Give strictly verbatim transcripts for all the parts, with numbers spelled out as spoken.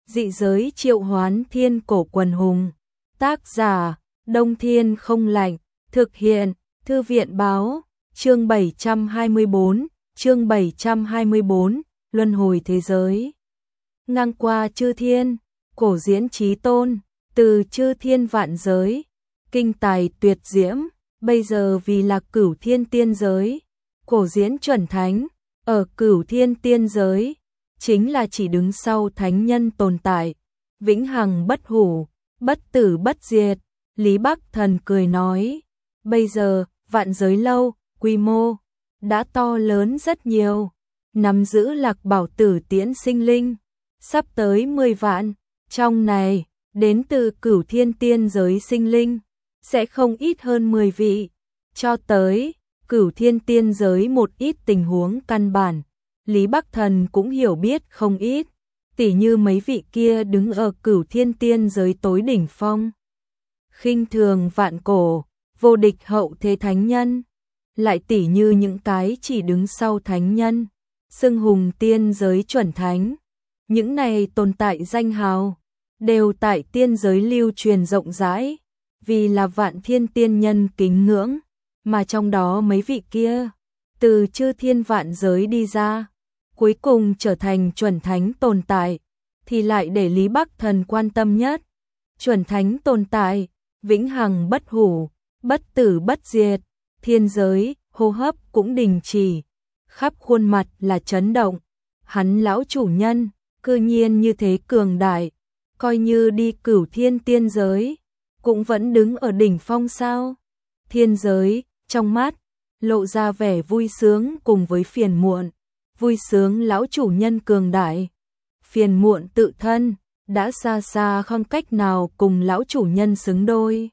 Dị giới triệu hoán thiên cổ quần hùng. Tác giả, Đông Thiên không lạnh. Thực hiện, Thư viện báo. Chương bảy trăm hai mươi bốn, chương bảy trăm hai mươi bốn, Luân hồi thế giới. Ngang qua chư thiên, cổ diễn chí tôn, từ chư thiên vạn giới, kinh tài tuyệt diễm, bây giờ vì là cửu thiên tiên giới, cổ diễn chuẩn thánh, ở cửu thiên tiên giới, chính là chỉ đứng sau thánh nhân tồn tại, vĩnh hằng bất hủ, bất tử bất diệt. Lý Bắc Thần cười nói, bây giờ, vạn giới lâu, quy mô, đã to lớn rất nhiều, nắm giữ lạc bảo tử tiễn sinh linh, sắp tới mười vạn, trong này, đến từ cửu thiên tiên giới sinh linh, sẽ không ít hơn mười vị, cho tới, cửu thiên tiên giới một ít tình huống căn bản, Lý Bắc Thần cũng hiểu biết không ít, tỉ như mấy vị kia đứng ở cửu thiên tiên giới tối đỉnh phong. Khinh thường vạn cổ, vô địch hậu thế thánh nhân, lại tỉ như những cái chỉ đứng sau thánh nhân, xưng hùng tiên giới chuẩn thánh, những này tồn tại danh hào, đều tại tiên giới lưu truyền rộng rãi, vì là vạn thiên tiên nhân kính ngưỡng, mà trong đó mấy vị kia, từ chư thiên vạn giới đi ra, cuối cùng trở thành chuẩn thánh tồn tại, thì lại để Lý Bắc Thần quan tâm nhất. Chuẩn thánh tồn tại, vĩnh hằng bất hủ, bất tử bất diệt, thiên giới, hô hấp cũng đình chỉ, khắp khuôn mặt là chấn động. Hắn lão chủ nhân, cư nhiên như thế cường đại, coi như đi cửu thiên tiên giới, cũng vẫn đứng ở đỉnh phong sao. Thiên giới, trong mắt, lộ ra vẻ vui sướng cùng với phiền muộn, vui sướng lão chủ nhân cường đại, phiền muộn tự thân, đã xa xa không cách nào cùng lão chủ nhân xứng đôi.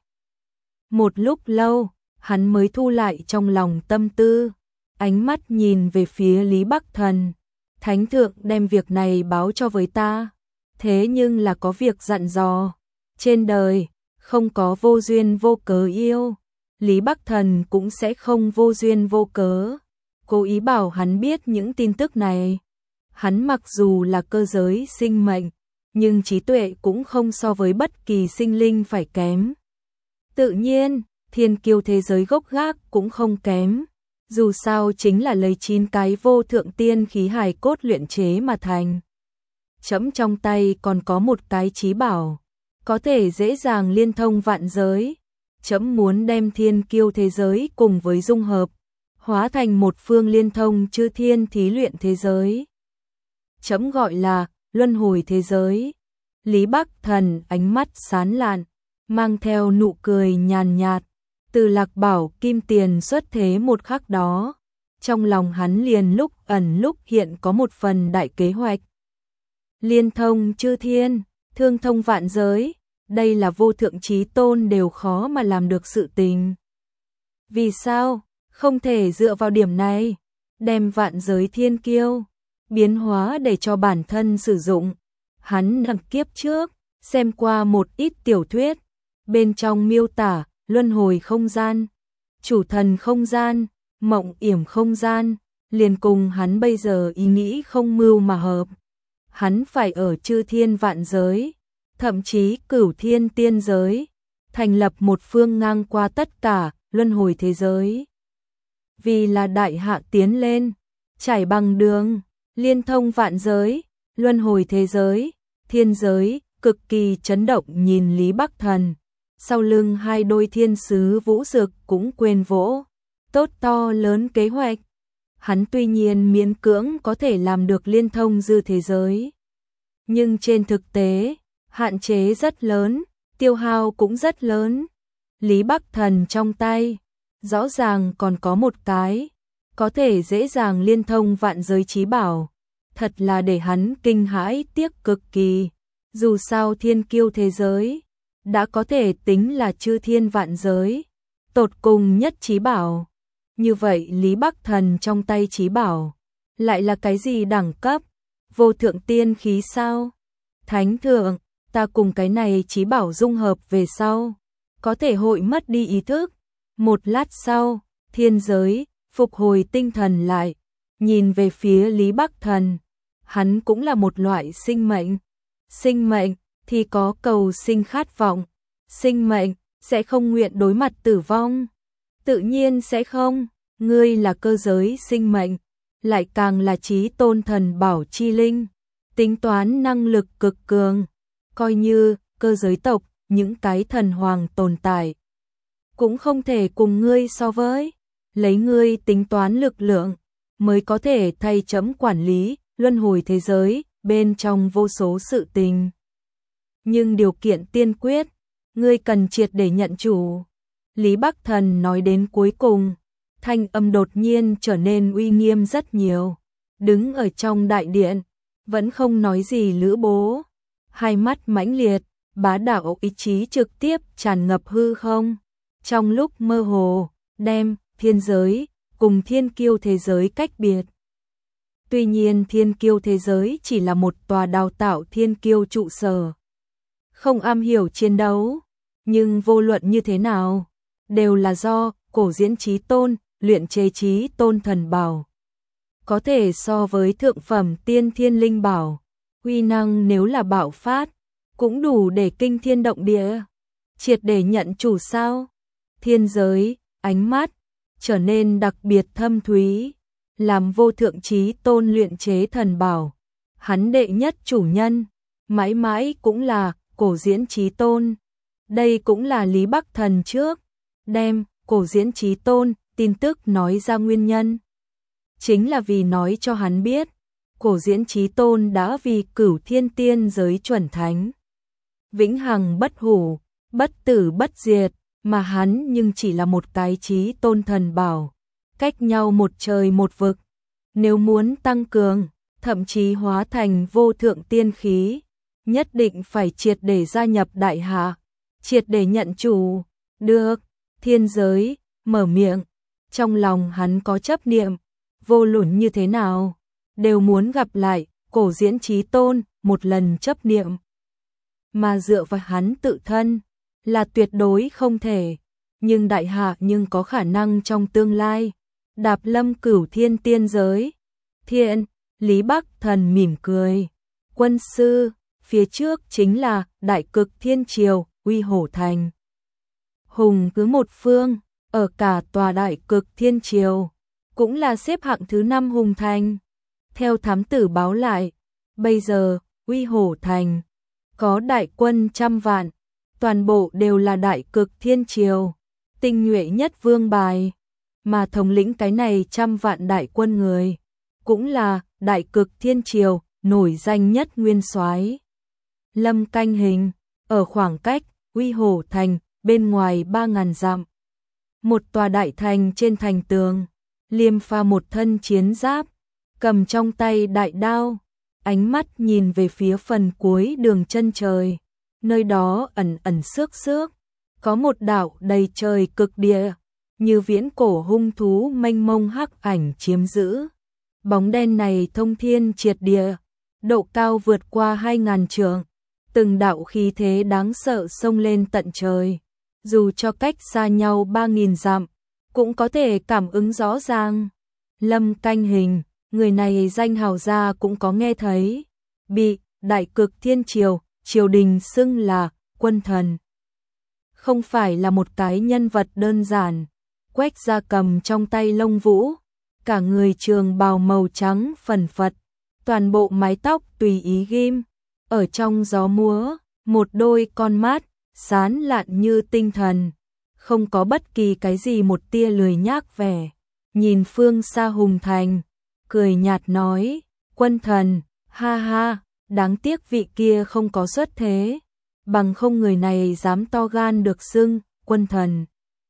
Một lúc lâu, hắn mới thu lại trong lòng tâm tư, ánh mắt nhìn về phía Lý Bắc Thần. Thánh thượng đem việc này báo cho với ta, thế nhưng là có việc dặn dò. Trên đời, không có vô duyên vô cớ yêu, Lý Bắc Thần cũng sẽ không vô duyên vô cớ cố ý bảo hắn biết những tin tức này. Hắn mặc dù là cơ giới sinh mệnh, nhưng trí tuệ cũng không so với bất kỳ sinh linh phải kém. Tự nhiên, thiên kiêu thế giới gốc gác cũng không kém, dù sao chính là lấy chín cái vô thượng tiên khí hài cốt luyện chế mà thành. Trẫm trong tay còn có một cái chí bảo, có thể dễ dàng liên thông vạn giới. Trẫm muốn đem thiên kiêu thế giới cùng với dung hợp, hóa thành một phương liên thông chư thiên thí luyện thế giới. Trẫm gọi là luân hồi thế giới. Lý Bắc Thần ánh mắt sáng lạn, mang theo nụ cười nhàn nhạt, từ lạc bảo kim tiền xuất thế một khắc đó, trong lòng hắn liền lúc ẩn lúc hiện có một phần đại kế hoạch. Liên thông chư thiên, thương thông vạn giới, đây là vô thượng chí tôn đều khó mà làm được sự tình. Vì sao không thể dựa vào điểm này, đem vạn giới thiên kiêu biến hóa để cho bản thân sử dụng? Hắn năm kiếp trước xem qua một ít tiểu thuyết, bên trong miêu tả luân hồi không gian, chủ thần không gian, mộng yểm không gian, liền cùng hắn bây giờ ý nghĩ không mưu mà hợp. Hắn phải ở chư thiên vạn giới, thậm chí cửu thiên tiên giới, thành lập một phương ngang qua tất cả luân hồi thế giới. Vì là đại hạ tiến lên, trải bằng đường, liên thông vạn giới, luân hồi thế giới, thiên giới, cực kỳ chấn động nhìn Lý Bắc Thần. Sau lưng hai đôi thiên sứ vũ dực cũng quên vỗ, tốt to lớn kế hoạch. Hắn tuy nhiên miễn cưỡng có thể làm được liên thông dư thế giới, nhưng trên thực tế, hạn chế rất lớn, tiêu hao cũng rất lớn. Lý Bắc Thần trong tay, rõ ràng còn có một cái, có thể dễ dàng liên thông vạn giới chí bảo. Thật là để hắn kinh hãi tiếc cực kỳ, dù sao thiên kiêu thế giới, đã có thể tính là chư thiên vạn giới, tột cùng nhất chí bảo. Như vậy Lý Bắc Thần trong tay chí bảo, lại là cái gì đẳng cấp? Vô thượng tiên khí sao? Thánh thượng, ta cùng cái này chí bảo dung hợp về sau, có thể hội mất đi ý thức. Một lát sau, thiên giới, phục hồi tinh thần lại, nhìn về phía Lý Bắc Thần. Hắn cũng là một loại sinh mệnh, Sinh mệnh thì có cầu sinh khát vọng, sinh mệnh sẽ không nguyện đối mặt tử vong. Tự nhiên sẽ không, ngươi là cơ giới sinh mệnh, lại càng là chí tôn thần bảo chi linh, tính toán năng lực cực cường, coi như cơ giới tộc, những cái thần hoàng tồn tại cũng không thể cùng ngươi so với, lấy ngươi tính toán lực lượng mới có thể thay chấm quản lý luân hồi thế giới bên trong vô số sự tình. Nhưng điều kiện tiên quyết, ngươi cần triệt để nhận chủ. Lý Bắc Thần nói đến cuối cùng, thanh âm đột nhiên trở nên uy nghiêm rất nhiều. Đứng ở trong đại điện, vẫn không nói gì Lữ Bố, hai mắt mãnh liệt, bá đạo ý chí trực tiếp tràn ngập hư không. Trong lúc mơ hồ, đem thiên giới cùng thiên kiêu thế giới cách biệt. Tuy nhiên thiên kiêu thế giới chỉ là một tòa đào tạo thiên kiêu trụ sở, không am hiểu chiến đấu, nhưng vô luận như thế nào, đều là do cổ diễn chí tôn, luyện chế chí tôn thần bảo. Có thể so với thượng phẩm tiên thiên linh bảo, uy năng nếu là bạo phát, cũng đủ để kinh thiên động địa. Triệt để nhận chủ sao? Thiên giới, ánh mắt, trở nên đặc biệt thâm thúy, làm vô thượng chí tôn luyện chế thần bảo. Hắn đệ nhất chủ nhân, mãi mãi cũng là cổ diễn chí tôn. Đây cũng là Lý Bắc Thần trước đem cổ diễn chí tôn tin tức nói ra nguyên nhân. Chính là vì nói cho hắn biết, cổ diễn chí tôn đã vì cửu thiên tiên giới chuẩn thánh. Vĩnh hằng bất hủ, bất tử bất diệt, mà hắn nhưng chỉ là một cái chí tôn thần bảo, cách nhau một trời một vực. Nếu muốn tăng cường, thậm chí hóa thành vô thượng tiên khí, nhất định phải triệt để gia nhập đại hạ, triệt để nhận chủ. Được, thiên giới, mở miệng, trong lòng hắn có chấp niệm, vô luận như thế nào, đều muốn gặp lại cổ diễn chí tôn một lần chấp niệm. Mà dựa vào hắn tự thân, là tuyệt đối không thể, nhưng đại hạ nhưng có khả năng trong tương lai, đạp lâm cửu thiên tiên giới. Thiện, Lý Bắc Thần mỉm cười, quân sư, phía trước chính là đại cực thiên triều, uy hổ thành. Hùng cứ một phương, ở cả tòa đại cực thiên triều, cũng là xếp hạng thứ năm hùng thành. Theo thám tử báo lại, bây giờ, uy hổ thành, có đại quân trăm vạn, toàn bộ đều là đại cực thiên triều, tinh nhuệ nhất vương bài, mà thống lĩnh cái này trăm vạn đại quân người, cũng là đại cực thiên triều, nổi danh nhất nguyên soái Lâm Canh Hình, ở khoảng cách uy hổ thành bên ngoài ba ngàn dặm. Một tòa đại thành trên thành tường, liêm pha một thân chiến giáp, cầm trong tay đại đao, ánh mắt nhìn về phía phần cuối đường chân trời, nơi đó ẩn ẩn xước xước, có một đạo đầy trời cực địa, như viễn cổ hung thú mênh mông hắc ảnh chiếm giữ. Bóng đen này thông thiên triệt địa, độ cao vượt qua hai ngàn trượng, từng đạo khí thế đáng sợ xông lên tận trời, dù cho cách xa nhau ba nghìn dặm, cũng có thể cảm ứng rõ ràng. Lâm Canh Hình, người này danh hào gia cũng có nghe thấy, bị đại cực thiên triều, triều đình xưng là quân thần. Không phải là một cái nhân vật đơn giản, Quách Gia cầm trong tay lông vũ, cả người trường bào màu trắng phần phật, toàn bộ mái tóc tùy ý ghim, ở trong gió múa, một đôi con mắt, sáng lạn như tinh thần, không có bất kỳ cái gì một tia lười nhác vẻ, nhìn phương xa hùng thành, cười nhạt nói, quân thần, ha ha, đáng tiếc vị kia không có xuất thế, bằng không người này dám to gan được xưng, quân thần.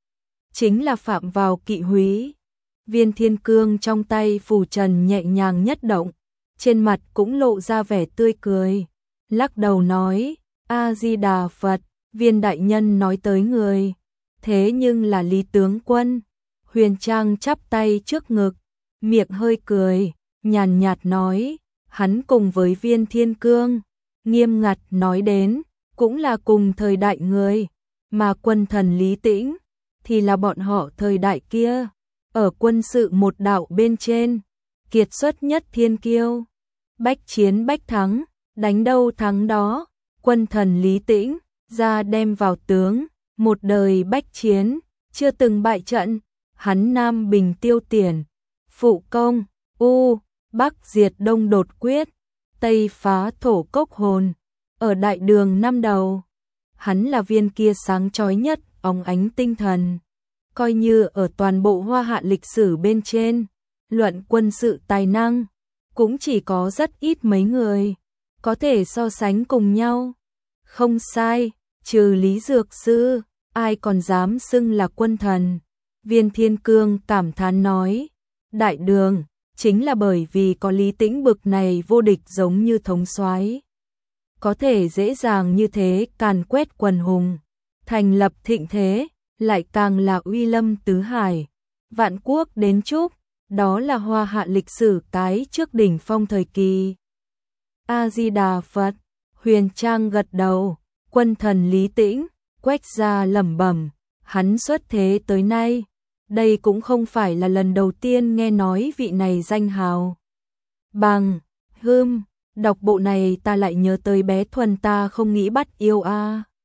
Chính là phạm vào kỵ húy. Viên thiên cương trong tay phù trần nhẹ nhàng nhất động, trên mặt cũng lộ ra vẻ tươi cười, lắc đầu nói, A-di-đà Phật, viên đại nhân nói tới người, thế nhưng là Lý tướng quân. Huyền Trang chắp tay trước ngực, miệng hơi cười, nhàn nhạt nói, hắn cùng với viên thiên cương, nghiêm ngặt nói đến, cũng là cùng thời đại người, mà quân thần Lý Tĩnh, thì là bọn họ thời đại kia, ở quân sự một đạo bên trên, kiệt xuất nhất thiên kiêu, bách chiến bách thắng, đánh đâu thắng đó, quân thần Lý Tĩnh, ra đem vào tướng, một đời bách chiến, chưa từng bại trận, hắn Nam bình tiêu tiền, phụ công, u, Bắc diệt Đông đột quyết, Tây phá thổ cốc hồn, ở đại đường năm đầu. Hắn là viên kia sáng chói nhất, óng ánh tinh thần. Coi như ở toàn bộ Hoa Hạ lịch sử bên trên, luận quân sự tài năng, cũng chỉ có rất ít mấy người có thể so sánh cùng nhau. Không sai, trừ Lý Dược Sư, ai còn dám xưng là quân thần. Viên Thiên Cương cảm thán nói, đại đường, chính là bởi vì có Lý Tĩnh bực này vô địch giống như thống soái, có thể dễ dàng như thế càn quét quần hùng, thành lập thịnh thế, lại càng là uy lâm tứ hải, vạn quốc đến chúc, đó là Hoa Hạ lịch sử cái trước đỉnh phong thời kỳ. A-di-đà Phật, Huyền Trang gật đầu, quân thần Lý Tĩnh, Quách gia lẩm bẩm, hắn xuất thế tới nay, đây cũng không phải là lần đầu tiên nghe nói vị này danh hào. Bằng, hưm, đọc bộ này ta lại nhớ tới bé Thuần ta không nghĩ bắt yêu a.